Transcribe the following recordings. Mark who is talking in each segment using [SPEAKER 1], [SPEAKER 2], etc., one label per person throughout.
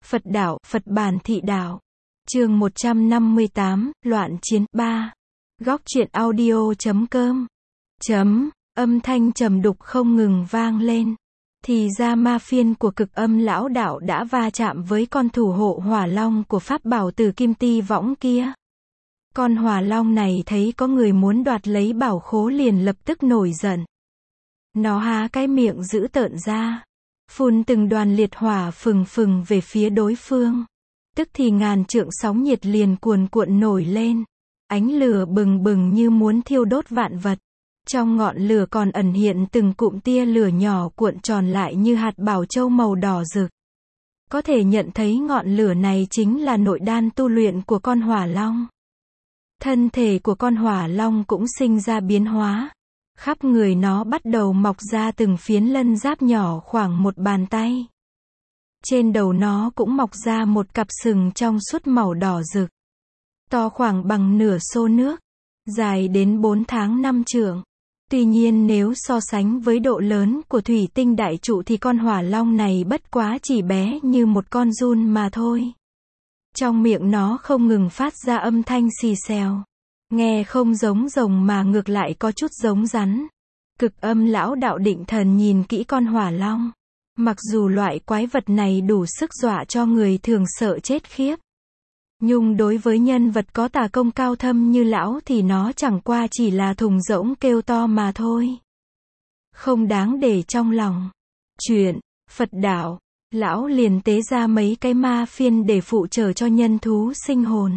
[SPEAKER 1] Phật đạo, Phật bản thị đạo. Chương 158, Loạn chiến 3. Góc truyện audio.com. Âm thanh trầm đục không ngừng vang lên. Thì ra ma phiên của Cực Âm lão đạo đã va chạm với con thủ hộ hỏa long của pháp bảo từ Kim Ti Võng kia. Con hỏa long này thấy có người muốn đoạt lấy bảo khố liền lập tức nổi giận. Nó há cái miệng dữ tợn ra, phun từng đoàn liệt hỏa phừng phừng về phía đối phương. Tức thì ngàn trượng sóng nhiệt liền cuồn cuộn nổi lên. Ánh lửa bừng bừng như muốn thiêu đốt vạn vật. Trong ngọn lửa còn ẩn hiện từng cụm tia lửa nhỏ cuộn tròn lại như hạt bảo châu màu đỏ rực. Có thể nhận thấy ngọn lửa này chính là nội đan tu luyện của con hỏa long. Thân thể của con hỏa long cũng sinh ra biến hóa. Khắp người nó bắt đầu mọc ra từng phiến lân giáp nhỏ khoảng một bàn tay. Trên đầu nó cũng mọc ra một cặp sừng trong suốt màu đỏ rực. To khoảng bằng nửa xô nước. Dài đến 4 tháng 5 trượng. Tuy nhiên nếu so sánh với độ lớn của thủy tinh đại trụ thì con hỏa long này bất quá chỉ bé như một con giun mà thôi. Trong miệng nó không ngừng phát ra âm thanh xì xèo. Nghe không giống rồng mà ngược lại có chút giống rắn. Cực Âm lão đạo định thần nhìn kỹ con hỏa long. Mặc dù loại quái vật này đủ sức dọa cho người thường sợ chết khiếp. Nhưng đối với nhân vật có tà công cao thâm như lão thì nó chẳng qua chỉ là thùng rỗng kêu to mà thôi. Không đáng để trong lòng. Chuyện, Phật đạo, lão liền tế ra mấy cái ma phiên để phụ trợ cho nhân thú sinh hồn.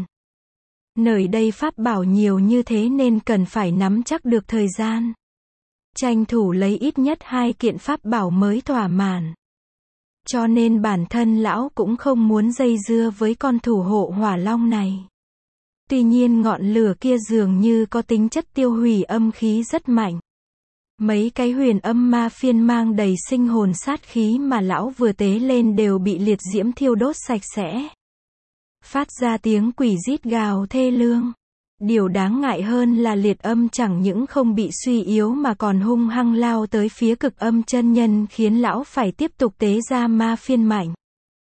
[SPEAKER 1] Nơi đây pháp bảo nhiều như thế nên cần phải nắm chắc được thời gian. Tranh thủ lấy ít nhất 2 kiện pháp bảo mới thỏa mãn. Cho nên bản thân lão cũng không muốn dây dưa với con thủ hộ hỏa long này. Tuy nhiên ngọn lửa kia dường như có tính chất tiêu hủy âm khí rất mạnh. Mấy cái huyền âm ma phiên mang đầy sinh hồn sát khí mà lão vừa tế lên đều bị liệt diễm thiêu đốt sạch sẽ. Phát ra tiếng quỷ rít gào thê lương. Điều đáng ngại hơn là liệt âm chẳng những không bị suy yếu mà còn hung hăng lao tới phía Cực Âm chân nhân khiến lão phải tiếp tục tế ra ma phiên mạnh.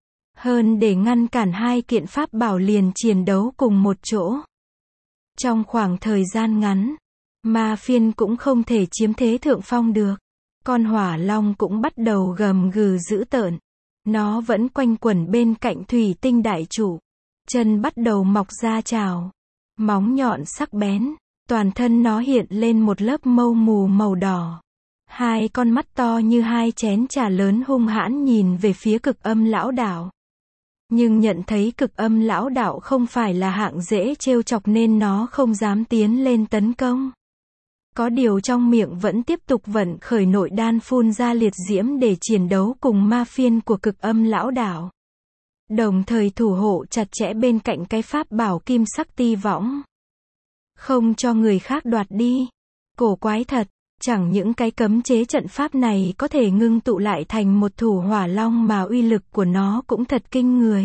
[SPEAKER 1] Hơn để ngăn cản 2 kiện pháp bảo liền chiến đấu cùng một chỗ. Trong khoảng thời gian ngắn, ma phiên cũng không thể chiếm thế thượng phong được. Con hỏa long cũng bắt đầu gầm gừ dữ tợn. Nó vẫn quanh quẩn bên cạnh thủy tinh đại trụ. Chân bắt đầu mọc ra trào. Móng nhọn sắc bén, toàn thân nó hiện lên một lớp mâu mù màu đỏ. 2 con mắt to như 2 chén trà lớn hung hãn nhìn về phía Cực Âm lão đạo. Nhưng nhận thấy Cực Âm lão đạo không phải là hạng dễ trêu chọc nên nó không dám tiến lên tấn công. Có điều trong miệng vẫn tiếp tục vận khởi nội đan phun ra liệt diễm để chiến đấu cùng ma phiên của Cực Âm lão đạo. Đồng thời thủ hộ chặt chẽ bên cạnh cái pháp bảo kim sắc ti võng. Không cho người khác đoạt đi. Cổ quái thật, chẳng những cái cấm chế trận pháp này có thể ngưng tụ lại thành một thủ hỏa long mà uy lực của nó cũng thật kinh người.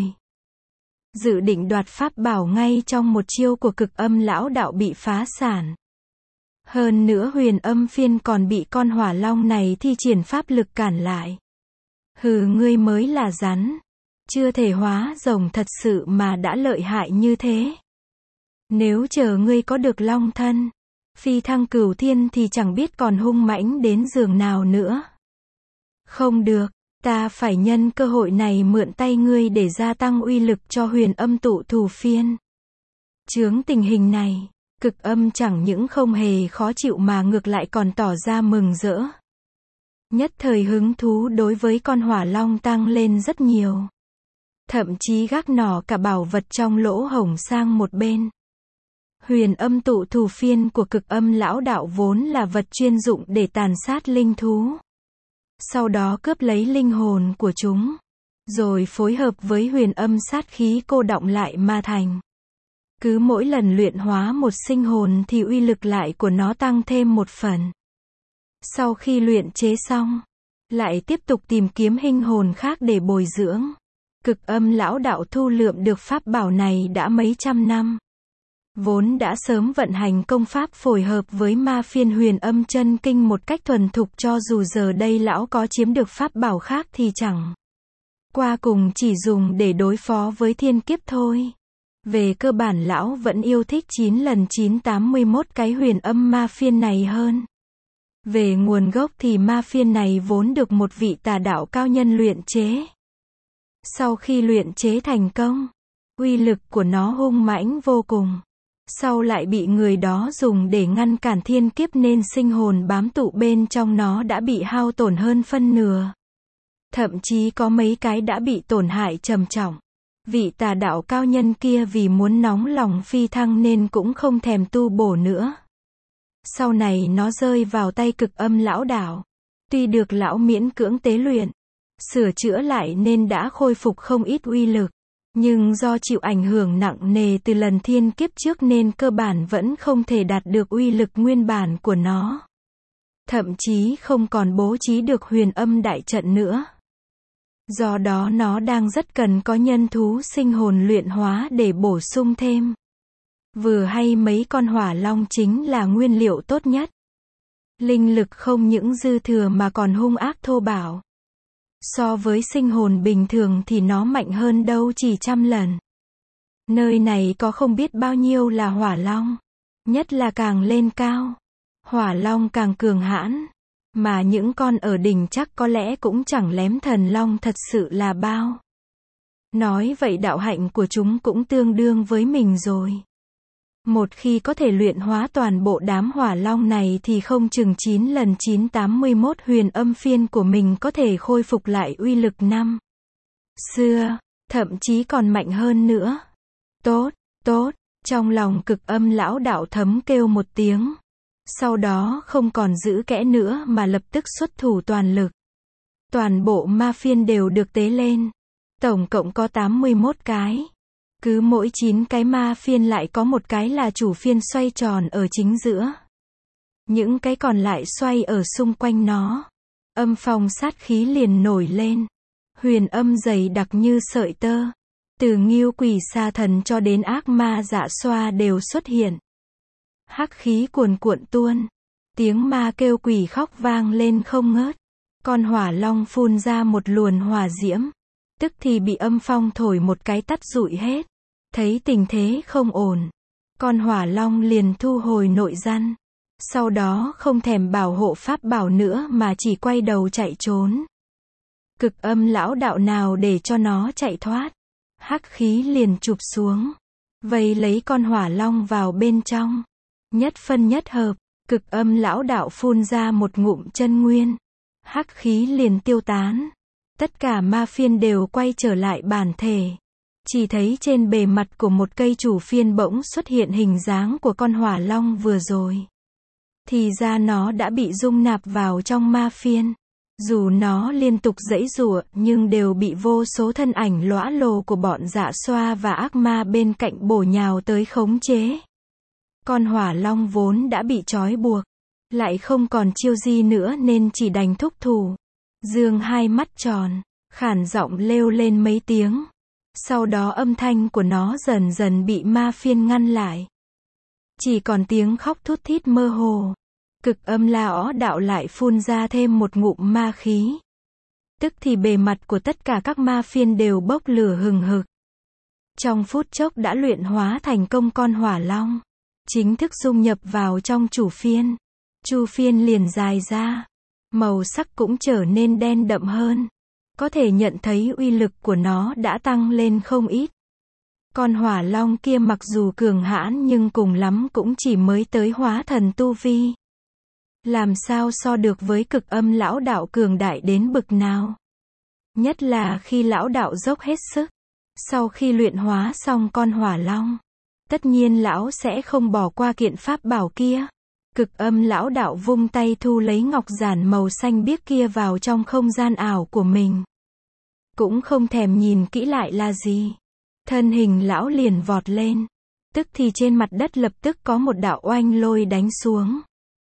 [SPEAKER 1] Dự định đoạt pháp bảo ngay trong một chiêu của Cực Âm lão đạo bị phá sản. Hơn nữa huyền âm phiên còn bị con hỏa long này thi triển pháp lực cản lại. Hừ, ngươi mới là rắn. Chưa thể hóa rồng thật sự mà đã lợi hại như thế. Nếu chờ ngươi có được long thân, phi thăng cửu thiên thì chẳng biết còn hung mãnh đến giường nào nữa. Không được, ta phải nhân cơ hội này mượn tay ngươi để gia tăng uy lực cho huyền âm tụ thù phiên. Chướng tình hình này, Cực Âm chẳng những không hề khó chịu mà ngược lại còn tỏ ra mừng rỡ. Nhất thời hứng thú đối với con hỏa long tăng lên rất nhiều. Thậm chí gác nỏ cả bảo vật trong lỗ hổng sang một bên. Huyền âm tụ thù phiên của Cực Âm lão đạo vốn là vật chuyên dụng để tàn sát linh thú. Sau đó cướp lấy linh hồn của chúng. Rồi phối hợp với huyền âm sát khí cô đọng lại mà thành. Cứ mỗi lần luyện hóa một sinh hồn thì uy lực lại của nó tăng thêm một phần. Sau khi luyện chế xong, lại tiếp tục tìm kiếm linh hồn khác để bồi dưỡng. Cực Âm lão đạo thu lượm được pháp bảo này đã mấy trăm năm. Vốn đã sớm vận hành công pháp phối hợp với ma phiên huyền âm chân kinh một cách thuần thục, cho dù giờ đây lão có chiếm được pháp bảo khác thì chẳng Qua cùng chỉ dùng để đối phó với thiên kiếp thôi. Về cơ bản lão vẫn yêu thích 9 lần 981 cái huyền âm ma phiên này hơn. Về nguồn gốc thì ma phiên này vốn được một vị tà đạo cao nhân luyện chế. Sau khi luyện chế thành công, uy lực của nó hung mãnh vô cùng. Sau lại bị người đó dùng để ngăn cản thiên kiếp nên sinh hồn bám tụ bên trong nó đã bị hao tổn hơn phân nửa. Thậm chí có mấy cái đã bị tổn hại trầm trọng. Vị tà đạo cao nhân kia vì muốn nóng lòng phi thăng nên cũng không thèm tu bổ nữa. Sau này nó rơi vào tay Cực Âm lão đạo. Tuy được lão miễn cưỡng tế luyện, sửa chữa lại nên đã khôi phục không ít uy lực. Nhưng do chịu ảnh hưởng nặng nề từ lần thiên kiếp trước nên cơ bản vẫn không thể đạt được uy lực nguyên bản của nó. Thậm chí không còn bố trí được huyền âm đại trận nữa. Do đó nó đang rất cần có nhân thú sinh hồn luyện hóa để bổ sung thêm. Vừa hay mấy con hỏa long chính là nguyên liệu tốt nhất. Linh lực không những dư thừa mà còn hung ác thô bạo. So với sinh hồn bình thường thì nó mạnh hơn đâu chỉ trăm lần. Nơi này có không biết bao nhiêu là hỏa long. Nhất là càng lên cao, hỏa long càng cường hãn. Mà những con ở đỉnh chắc có lẽ cũng chẳng lém thần long thật sự là bao. Nói vậy đạo hạnh của chúng cũng tương đương với mình rồi. Một khi có thể luyện hóa toàn bộ đám hỏa long này thì không chừng 9 lần 981 huyền âm phiên của mình có thể khôi phục lại uy lực năm xưa, thậm chí còn mạnh hơn nữa. Tốt, tốt, trong lòng Cực Âm lão đạo thấm kêu một tiếng. Sau đó không còn giữ kẽ nữa mà lập tức xuất thủ toàn lực. Toàn bộ ma phiên đều được tế lên. Tổng cộng có 81 cái. Cứ mỗi 9 cái ma phiên lại có một cái là chủ phiên xoay tròn ở chính giữa. Những cái còn lại xoay ở xung quanh nó. Âm phong sát khí liền nổi lên. Huyền âm dày đặc như sợi tơ. Từ Ngưu Quỷ Sa Thần cho đến ác ma Dạ Xoa đều xuất hiện. Hắc khí cuồn cuộn tuôn. Tiếng ma kêu quỷ khóc vang lên không ngớt. Con hỏa long phun ra một luồn hỏa diễm. Tức thì bị âm phong thổi một cái tắt rụi hết. Thấy tình thế không ổn. Con hỏa long liền thu hồi nội gian. Sau đó không thèm bảo hộ pháp bảo nữa mà chỉ quay đầu chạy trốn. Cực Âm lão đạo nào để cho nó chạy thoát. Hắc khí liền chụp xuống. Vây lấy con hỏa long vào bên trong. Nhất phân nhất hợp, Cực Âm lão đạo phun ra một ngụm chân nguyên. Hắc khí liền tiêu tán. Tất cả ma phiên đều quay trở lại bản thể. Chỉ thấy trên bề mặt của một cây chủ phiên bỗng xuất hiện hình dáng của con hỏa long vừa rồi. Thì ra nó đã bị dung nạp vào trong ma phiên. Dù nó liên tục giãy giụa nhưng đều bị vô số thân ảnh lóa lồ của bọn Dạ Xoa và ác ma bên cạnh bổ nhào tới khống chế. Con hỏa long vốn đã bị trói buộc, lại không còn chiêu gì nữa nên chỉ đành thúc thủ. Dương hai mắt tròn, khản giọng lêu lên mấy tiếng. Sau đó âm thanh của nó dần dần bị ma phiên ngăn lại. Chỉ còn tiếng khóc thút thít mơ hồ. Cực Âm lão đạo lại phun ra thêm một ngụm ma khí. Tức thì bề mặt của tất cả các ma phiên đều bốc lửa hừng hực. Trong phút chốc đã luyện hóa thành công con hỏa long. Chính thức dung nhập vào trong chủ phiên. Chu phiên liền dài ra. Màu sắc cũng trở nên đen đậm hơn. Có thể nhận thấy uy lực của nó đã tăng lên không ít. Con hỏa long kia mặc dù cường hãn nhưng cùng lắm cũng chỉ mới tới hóa thần tu vi. Làm sao so được với Cực Âm lão đạo cường đại đến bực nào. Nhất là khi lão đạo dốc hết sức. Sau khi luyện hóa xong con hỏa long, tất nhiên lão sẽ không bỏ qua kiện pháp bảo kia. Cực Âm lão đạo vung tay thu lấy ngọc giản màu xanh biếc kia vào trong không gian ảo của mình. Cũng không thèm nhìn kỹ lại là gì. Thân hình lão liền vọt lên. Tức thì trên mặt đất lập tức có một đạo oanh lôi đánh xuống.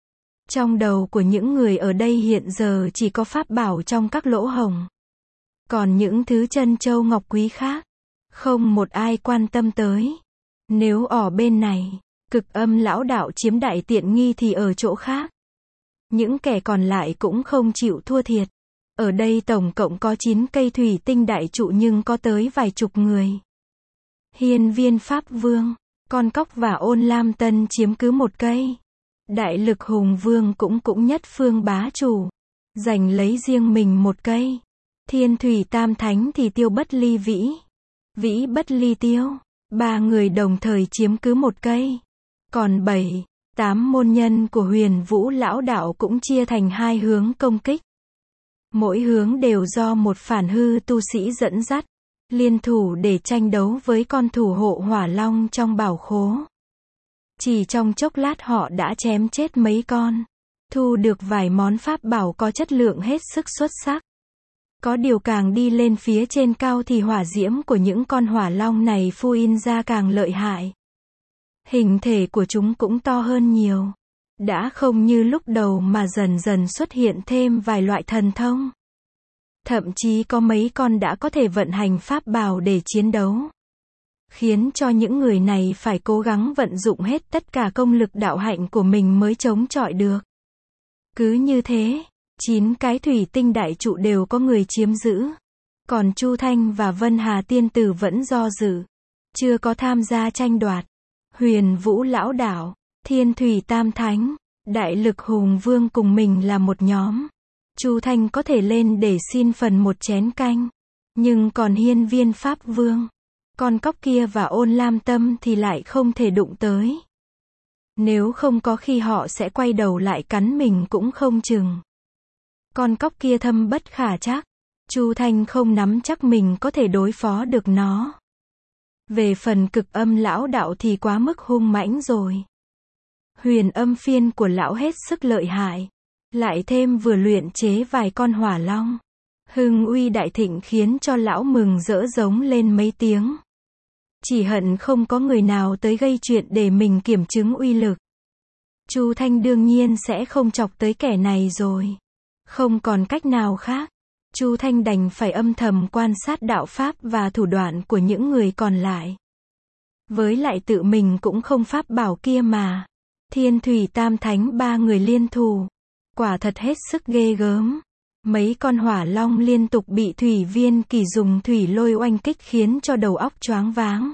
[SPEAKER 1] Trong đầu của những người ở đây hiện giờ chỉ có pháp bảo trong các lỗ hổng. Còn những thứ chân châu ngọc quý khác, không một ai quan tâm tới. Nếu ở bên này, Cực Âm lão đạo chiếm đại tiện nghi thì ở chỗ khác. Những kẻ còn lại cũng không chịu thua thiệt. Ở đây tổng cộng có 9 cây thủy tinh đại trụ nhưng có tới vài chục người. Hiên Viên Pháp Vương, Con Cóc và Ôn Lam Tân chiếm cứ một cây. Đại Lực Hùng Vương cũng nhất phương bá chủ, giành lấy riêng mình một cây. Thiên Thủy Tam Thánh thì Tiêu Bất Ly Vĩ, Vĩ Bất Ly Tiêu, 3 người đồng thời chiếm cứ một cây. Còn 7, 8 môn nhân của Huyền Vũ Lão Đạo cũng chia thành 2 hướng công kích. Mỗi hướng đều do một phản hư tu sĩ dẫn dắt, liên thủ để tranh đấu với con thủ hộ hỏa long trong bảo khố. Chỉ trong chốc lát họ đã chém chết mấy con, thu được vài món pháp bảo có chất lượng hết sức xuất sắc. Có điều càng đi lên phía trên cao thì hỏa diễm của những con hỏa long này phun in ra càng lợi hại. Hình thể của chúng cũng to hơn nhiều. Đã không như lúc đầu mà dần dần xuất hiện thêm vài loại thần thông. Thậm chí có mấy con đã có thể vận hành pháp bảo để chiến đấu. Khiến cho những người này phải cố gắng vận dụng hết tất cả công lực đạo hạnh của mình mới chống chọi được. Cứ như thế, 9 cái thủy tinh đại trụ đều có người chiếm giữ. Còn Chu Thanh và Vân Hà Tiên Tử vẫn do dự, chưa có tham gia tranh đoạt. Huyền Vũ Lão Đạo, Thiên Thủy Tam Thánh, Đại Lực Hùng Vương cùng mình là một nhóm. Chu Thanh có thể lên để xin phần một chén canh. Nhưng còn Hiên Viên Pháp Vương, Con Cóc kia và Ôn Lam Tâm thì lại không thể đụng tới. Nếu không có khi họ sẽ quay đầu lại cắn mình cũng không chừng. Con Cóc kia thâm bất khả trắc. Chu Thanh không nắm chắc mình có thể đối phó được nó. Về phần Cực Âm Lão Đạo thì quá mức hung mãnh rồi. Huyền âm phiên của lão hết sức lợi hại. Lại thêm vừa luyện chế vài con hỏa long. Hưng uy đại thịnh khiến cho lão mừng rỡ giống lên mấy tiếng. Chỉ hận không có người nào tới gây chuyện để mình kiểm chứng uy lực. Chu Thanh đương nhiên sẽ không chọc tới kẻ này rồi. Không còn cách nào khác. Chu Thanh đành phải âm thầm quan sát đạo pháp và thủ đoạn của những người còn lại. Với lại tự mình cũng không pháp bảo kia mà. Thiên Thủy Tam Thánh 3 người liên thủ. Quả thật hết sức ghê gớm. Mấy con hỏa long liên tục bị Thủy Viên Kỳ dùng thủy lôi oanh kích khiến cho đầu óc choáng váng.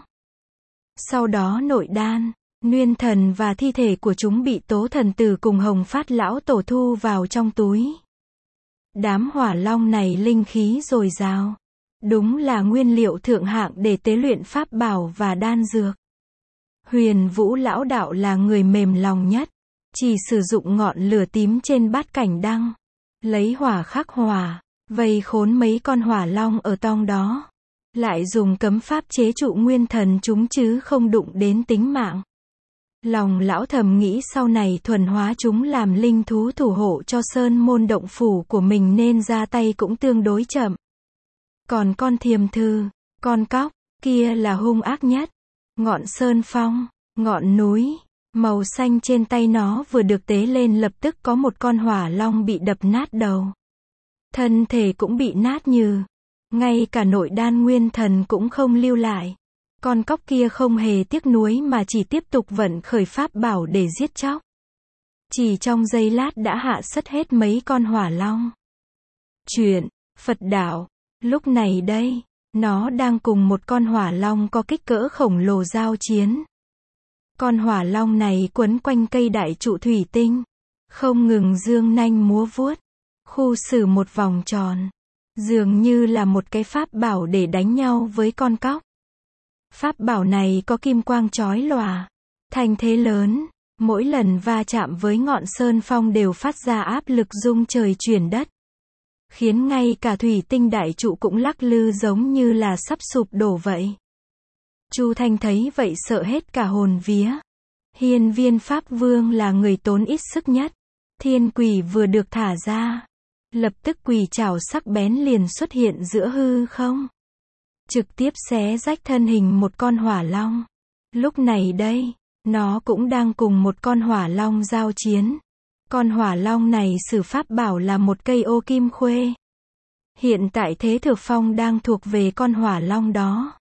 [SPEAKER 1] Sau đó nội đan, nguyên thần và thi thể của chúng bị Tố Thần Tử cùng Hồng Phát Lão Tổ thu vào trong túi. Đám hỏa long này linh khí dồi dào. Đúng là nguyên liệu thượng hạng để tế luyện pháp bảo và đan dược. Huyền Vũ Lão Đạo là người mềm lòng nhất. Chỉ sử dụng ngọn lửa tím trên bát cảnh đăng. Lấy hỏa khắc hỏa, vây khốn mấy con hỏa long ở tong đó. Lại dùng cấm pháp chế trụ nguyên thần chúng chứ không đụng đến tính mạng. Lòng lão thầm nghĩ sau này thuần hóa chúng làm linh thú thủ hộ cho sơn môn động phủ của mình nên ra tay cũng tương đối chậm. Còn con Thiềm Thư, Con Cóc, kia là hung ác nhất. Ngọn sơn phong, ngọn núi, màu xanh trên tay nó vừa được tế lên lập tức có một con hỏa long bị đập nát đầu. Thân thể cũng bị nát nhừ. Ngay cả nội đan nguyên thần cũng không lưu lại. Con Cóc kia không hề tiếc nuối mà chỉ tiếp tục vận khởi pháp bảo để giết chóc. Chỉ trong giây lát đã hạ sất hết mấy con hỏa long. Chuyện Phật đạo. Lúc này đây, nó đang cùng một con hỏa long có kích cỡ khổng lồ giao chiến. Con hỏa long này quấn quanh cây đại trụ thủy tinh, không ngừng giương nanh múa vuốt, khu xử một vòng tròn, dường như là một cái pháp bảo để đánh nhau với con Cóc. Pháp bảo này có kim quang chói lòa, thanh thế lớn, mỗi lần va chạm với ngọn sơn phong đều phát ra áp lực rung trời chuyển đất, khiến ngay cả thủy tinh đại trụ cũng lắc lư giống như là sắp sụp đổ vậy. Chu Thanh thấy vậy sợ hết cả hồn vía. Hiên Viên Pháp Vương là người tốn ít sức nhất. Thiên Quỷ vừa được thả ra, lập tức quỷ trảo sắc bén liền xuất hiện giữa hư không, trực tiếp xé rách thân hình một con hỏa long. Lúc này đây, nó cũng đang cùng một con hỏa long giao chiến. Con hỏa long này sử pháp bảo là một cây ô kim khuê. Hiện tại thế thực phong đang thuộc về con hỏa long đó.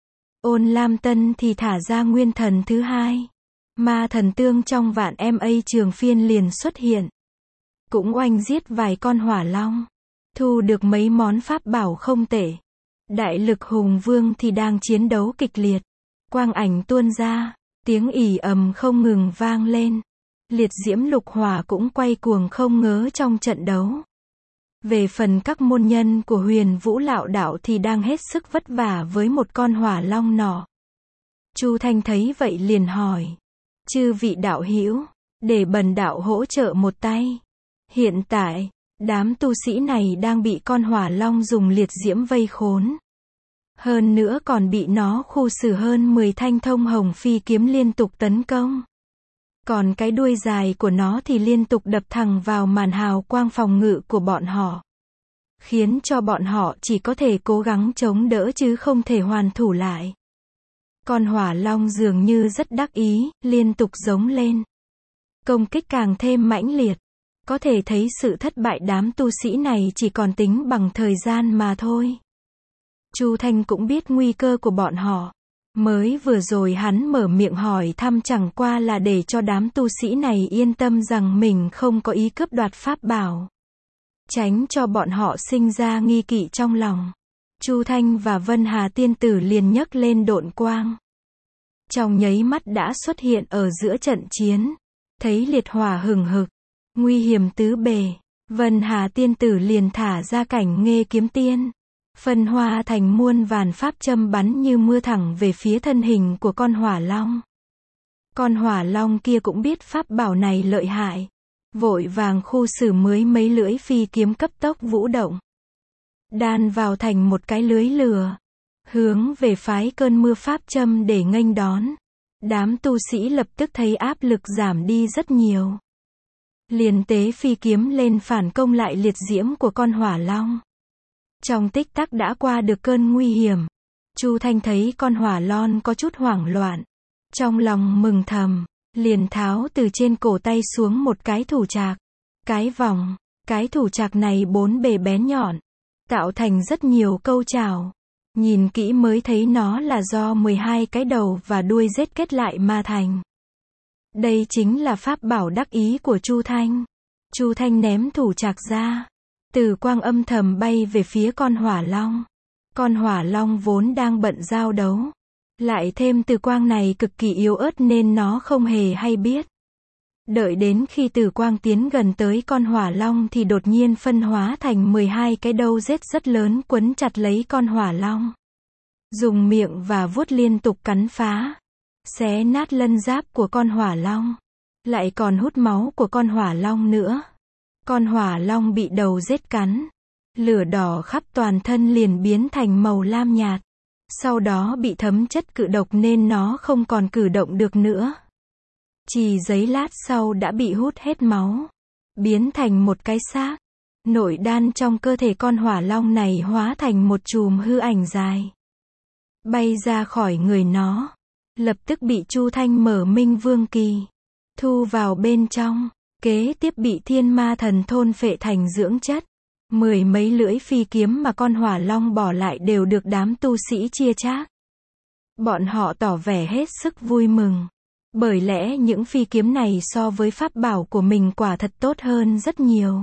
[SPEAKER 1] Ôn Lam Tân thì thả ra nguyên thần thứ hai. Ma thần tương trong vạn MA trường phiên liền xuất hiện. Cũng oanh giết vài con hỏa long. thu được mấy món pháp bảo không tệ. Đại lực hùng vương thì đang chiến đấu kịch liệt. Quang ảnh tuôn ra, tiếng ì ầm không ngừng vang lên. Liệt diễm lục hỏa cũng quay cuồng không ngớ trong trận đấu. Về phần các môn nhân của Huyền Vũ Lão đạo thì đang hết sức vất vả với một con hỏa long nỏ. Chu Thanh thấy vậy liền hỏi. Chư vị đạo hữu, để bần đạo hỗ trợ một tay. Hiện tại, đám tu sĩ này đang bị con hỏa long dùng liệt diễm vây khốn. Hơn nữa còn bị nó khu xử hơn 10 thanh thông hồng phi kiếm liên tục tấn công. Còn cái đuôi dài của nó thì liên tục đập thẳng vào màn hào quang phòng ngự của bọn họ. Khiến cho bọn họ chỉ có thể cố gắng chống đỡ chứ không thể hoàn thủ lại. Con hỏa long dường như rất đắc ý, liên tục giống lên. Công kích càng thêm mãnh liệt. Có thể thấy sự thất bại đám tu sĩ này chỉ còn tính bằng thời gian mà thôi. Chu Thanh cũng biết nguy cơ của bọn họ. Mới vừa rồi hắn mở miệng hỏi thăm chẳng qua là để cho đám tu sĩ này yên tâm rằng mình không có ý cướp đoạt pháp bảo. Tránh cho bọn họ sinh ra nghi kỵ trong lòng. Chu Thanh và Vân Hà tiên tử liền nhấc lên độn quang. Trong nháy mắt đã xuất hiện ở giữa trận chiến. Thấy liệt hỏa hừng hực, nguy hiểm tứ bề. Vân Hà tiên tử liền thả ra cảnh nghê kiếm tiên. Phân hoa thành muôn vàn pháp châm bắn như mưa thẳng về phía thân hình của con hỏa long. Con hỏa long kia cũng biết pháp bảo này lợi hại. Vội vàng khu xử mới mấy lưỡi phi kiếm cấp tốc vũ động. Đan vào thành một cái lưới lửa. Hướng về phái cơn mưa pháp châm để nghênh đón. Đám tu sĩ lập tức thấy áp lực giảm đi rất nhiều. Liền tế phi kiếm lên phản công lại liệt diễm của con hỏa long. Trong tích tắc đã qua được cơn nguy hiểm. Chu Thanh thấy con hỏa long có chút hoảng loạn. Trong lòng mừng thầm, liền tháo từ trên cổ tay xuống một cái thủ trạc. Cái vòng, cái thủ trạc này 4 bề bén nhọn. Tạo thành rất nhiều câu chảo. Nhìn kỹ mới thấy nó là do 12 cái đầu và đuôi rết kết lại mà thành. Đây chính là pháp bảo đắc ý của Chu Thanh. Chu Thanh ném thủ trạc ra. Từ quang âm thầm bay về phía con hỏa long. Con hỏa long vốn đang bận giao đấu. Lại thêm từ quang này cực kỳ yếu ớt nên nó không hề hay biết. Đợi đến khi từ quang tiến gần tới con hỏa long thì đột nhiên phân hóa thành 12 cái đầu rết rất lớn quấn chặt lấy con hỏa long. Dùng miệng và vuốt liên tục cắn phá. Xé nát lân giáp của con hỏa long. Lại còn hút máu của con hỏa long nữa. Con hỏa long bị đầu rết cắn. Lửa đỏ khắp toàn thân liền biến thành màu lam nhạt. Sau đó bị thấm chất cự độc nên nó không còn cử động được nữa. Chỉ giây lát sau đã bị hút hết máu. Biến thành một cái xác. Nội đan trong cơ thể con hỏa long này hóa thành một chùm hư ảnh dài. Bay ra khỏi người nó. Lập tức bị Chu Thanh mở Minh Vương Kỳ. Thu vào bên trong. Kế tiếp bị thiên ma thần thôn phệ thành dưỡng chất. 10 mấy lưỡi phi kiếm mà con hỏa long bỏ lại đều được đám tu sĩ chia chác. Bọn họ tỏ vẻ hết sức vui mừng. Bởi lẽ những phi kiếm này so với pháp bảo của mình quả thật tốt hơn rất nhiều.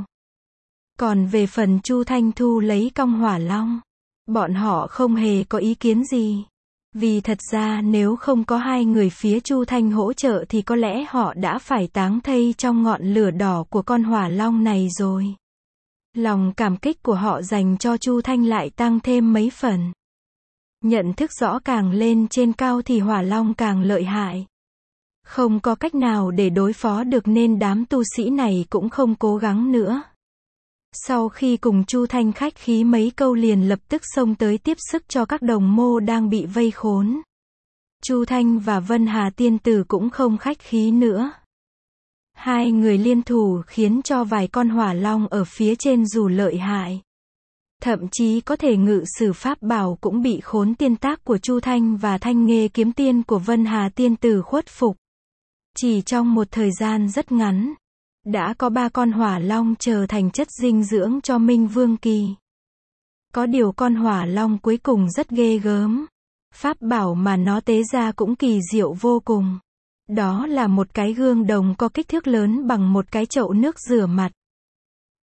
[SPEAKER 1] Còn về phần Chu Thanh thu lấy cong hỏa long, bọn họ không hề có ý kiến gì. Vì thật ra nếu không có hai người phía Chu Thanh hỗ trợ thì có lẽ họ đã phải táng thây trong ngọn lửa đỏ của con hỏa long này rồi. Lòng cảm kích của họ dành cho Chu Thanh lại tăng thêm mấy phần. Nhận thức rõ càng lên trên cao thì hỏa long càng lợi hại. Không có cách nào để đối phó được nên đám tu sĩ này cũng không cố gắng nữa. Sau khi cùng Chu Thanh khách khí mấy câu liền lập tức xông tới tiếp sức cho các đồng mô đang bị vây khốn. Chu Thanh và Vân Hà tiên tử cũng không khách khí nữa. Hai người liên thủ khiến cho vài con hỏa long ở phía trên dù lợi hại. Thậm chí có thể ngự sử pháp bảo cũng bị khốn tiên tác của Chu Thanh và thanh nghê kiếm tiên của Vân Hà tiên tử khuất phục. Chỉ trong một thời gian rất ngắn, đã có 3 con hỏa long trở thành chất dinh dưỡng cho Minh Vương Kỳ. Có điều con hỏa long cuối cùng rất ghê gớm. Pháp bảo mà nó tế ra cũng kỳ diệu vô cùng. Đó là một cái gương đồng có kích thước lớn bằng một cái chậu nước rửa mặt.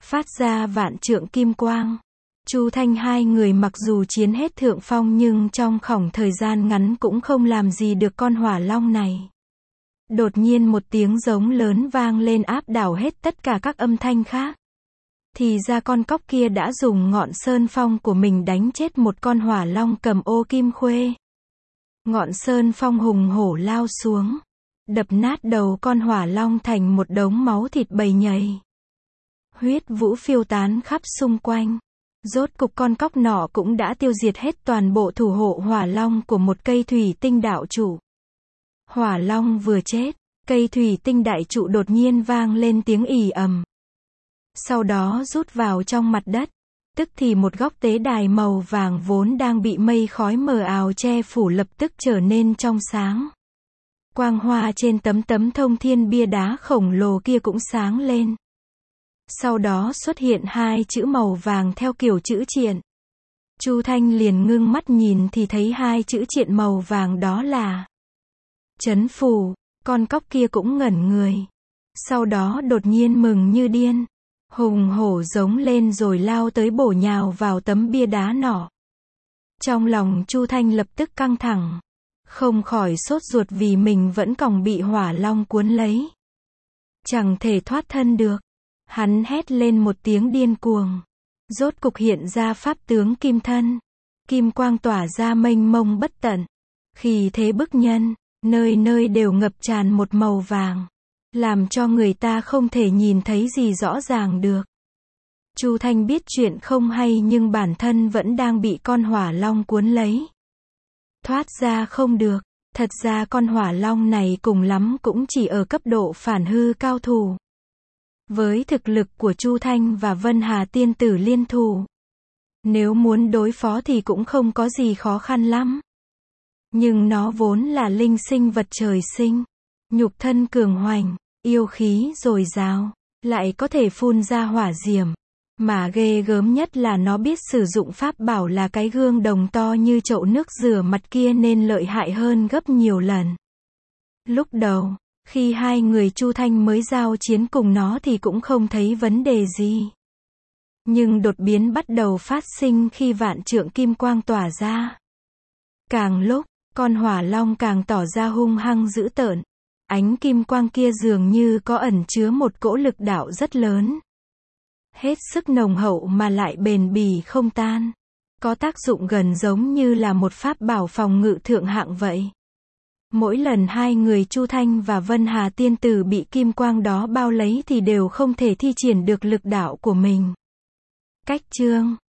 [SPEAKER 1] phát ra vạn trượng kim quang. Chu Thanh hai người mặc dù chiến hết thượng phong nhưng trong khoảng thời gian ngắn cũng không làm gì được con hỏa long này. Đột nhiên một tiếng giống lớn vang lên áp đảo hết tất cả các âm thanh khác. Thì ra con cóc kia đã dùng ngọn sơn phong của mình đánh chết một con hỏa long cầm ô kim khuê. Ngọn sơn phong hùng hổ lao xuống, đập nát đầu con hỏa long thành một đống máu thịt bầy nhầy. Huyết vũ phiêu tán khắp xung quanh. Rốt cục con cóc nọ cũng đã tiêu diệt hết toàn bộ thủ hộ hỏa long của một cây thủy tinh đạo trụ. Hỏa long vừa chết, cây thủy tinh đại trụ đột nhiên vang lên tiếng ì ầm. Sau đó rút vào trong mặt đất. Tức thì một góc tế đài màu vàng vốn đang bị mây khói mờ ảo che phủ lập tức trở nên trong sáng. Quang hoa trên tấm thông thiên bia đá khổng lồ kia cũng sáng lên. Sau đó xuất hiện hai chữ màu vàng theo kiểu chữ triện. Chu Thanh liền ngưng mắt nhìn thì thấy hai chữ triện màu vàng đó là trấn phù. Con cóc kia cũng ngẩn người. Sau đó đột nhiên mừng như điên. Hùng hổ giống lên rồi lao tới bổ nhào vào tấm bia đá nọ. Trong lòng Chu Thanh lập tức căng thẳng. Không khỏi sốt ruột vì mình vẫn còn bị hỏa long cuốn lấy. Chẳng thể thoát thân được. Hắn hét lên một tiếng điên cuồng. Rốt cục hiện ra pháp tướng kim thân. Kim quang tỏa ra mênh mông bất tận. Khí thế bức nhân, nơi nơi đều ngập tràn một màu vàng. Làm cho người ta không thể nhìn thấy gì rõ ràng được. Chu Thanh biết chuyện không hay nhưng bản thân vẫn đang bị con hỏa long cuốn lấy. Thoát ra không được. Thật ra con hỏa long này cùng lắm cũng chỉ ở cấp độ phản hư cao thủ. Với thực lực của Chu Thanh và Vân Hà tiên tử liên thủ, nếu muốn đối phó thì cũng không có gì khó khăn lắm. Nhưng nó vốn là linh sinh vật trời sinh, nhục thân cường hoành, yêu khí dồi dào, lại có thể phun ra hỏa diệm. Mà ghê gớm nhất là nó biết sử dụng pháp bảo là cái gương đồng to như chậu nước rửa mặt kia nên lợi hại hơn gấp nhiều lần. Lúc đầu, khi hai người Chu Thanh mới giao chiến cùng nó thì cũng không thấy vấn đề gì. Nhưng đột biến bắt đầu phát sinh khi vạn trượng kim quang tỏa ra. Càng lúc, con hỏa long càng tỏ ra hung hăng dữ tợn. Ánh kim quang kia dường như có ẩn chứa một cỗ lực đạo rất lớn. Hết sức nồng hậu mà lại bền bỉ không tan. Có tác dụng gần giống như là một pháp bảo phòng ngự thượng hạng vậy. Mỗi lần hai người Chu Thanh và Vân Hà tiên tử bị kim quang đó bao lấy thì đều không thể thi triển được lực đạo của mình. Cách chương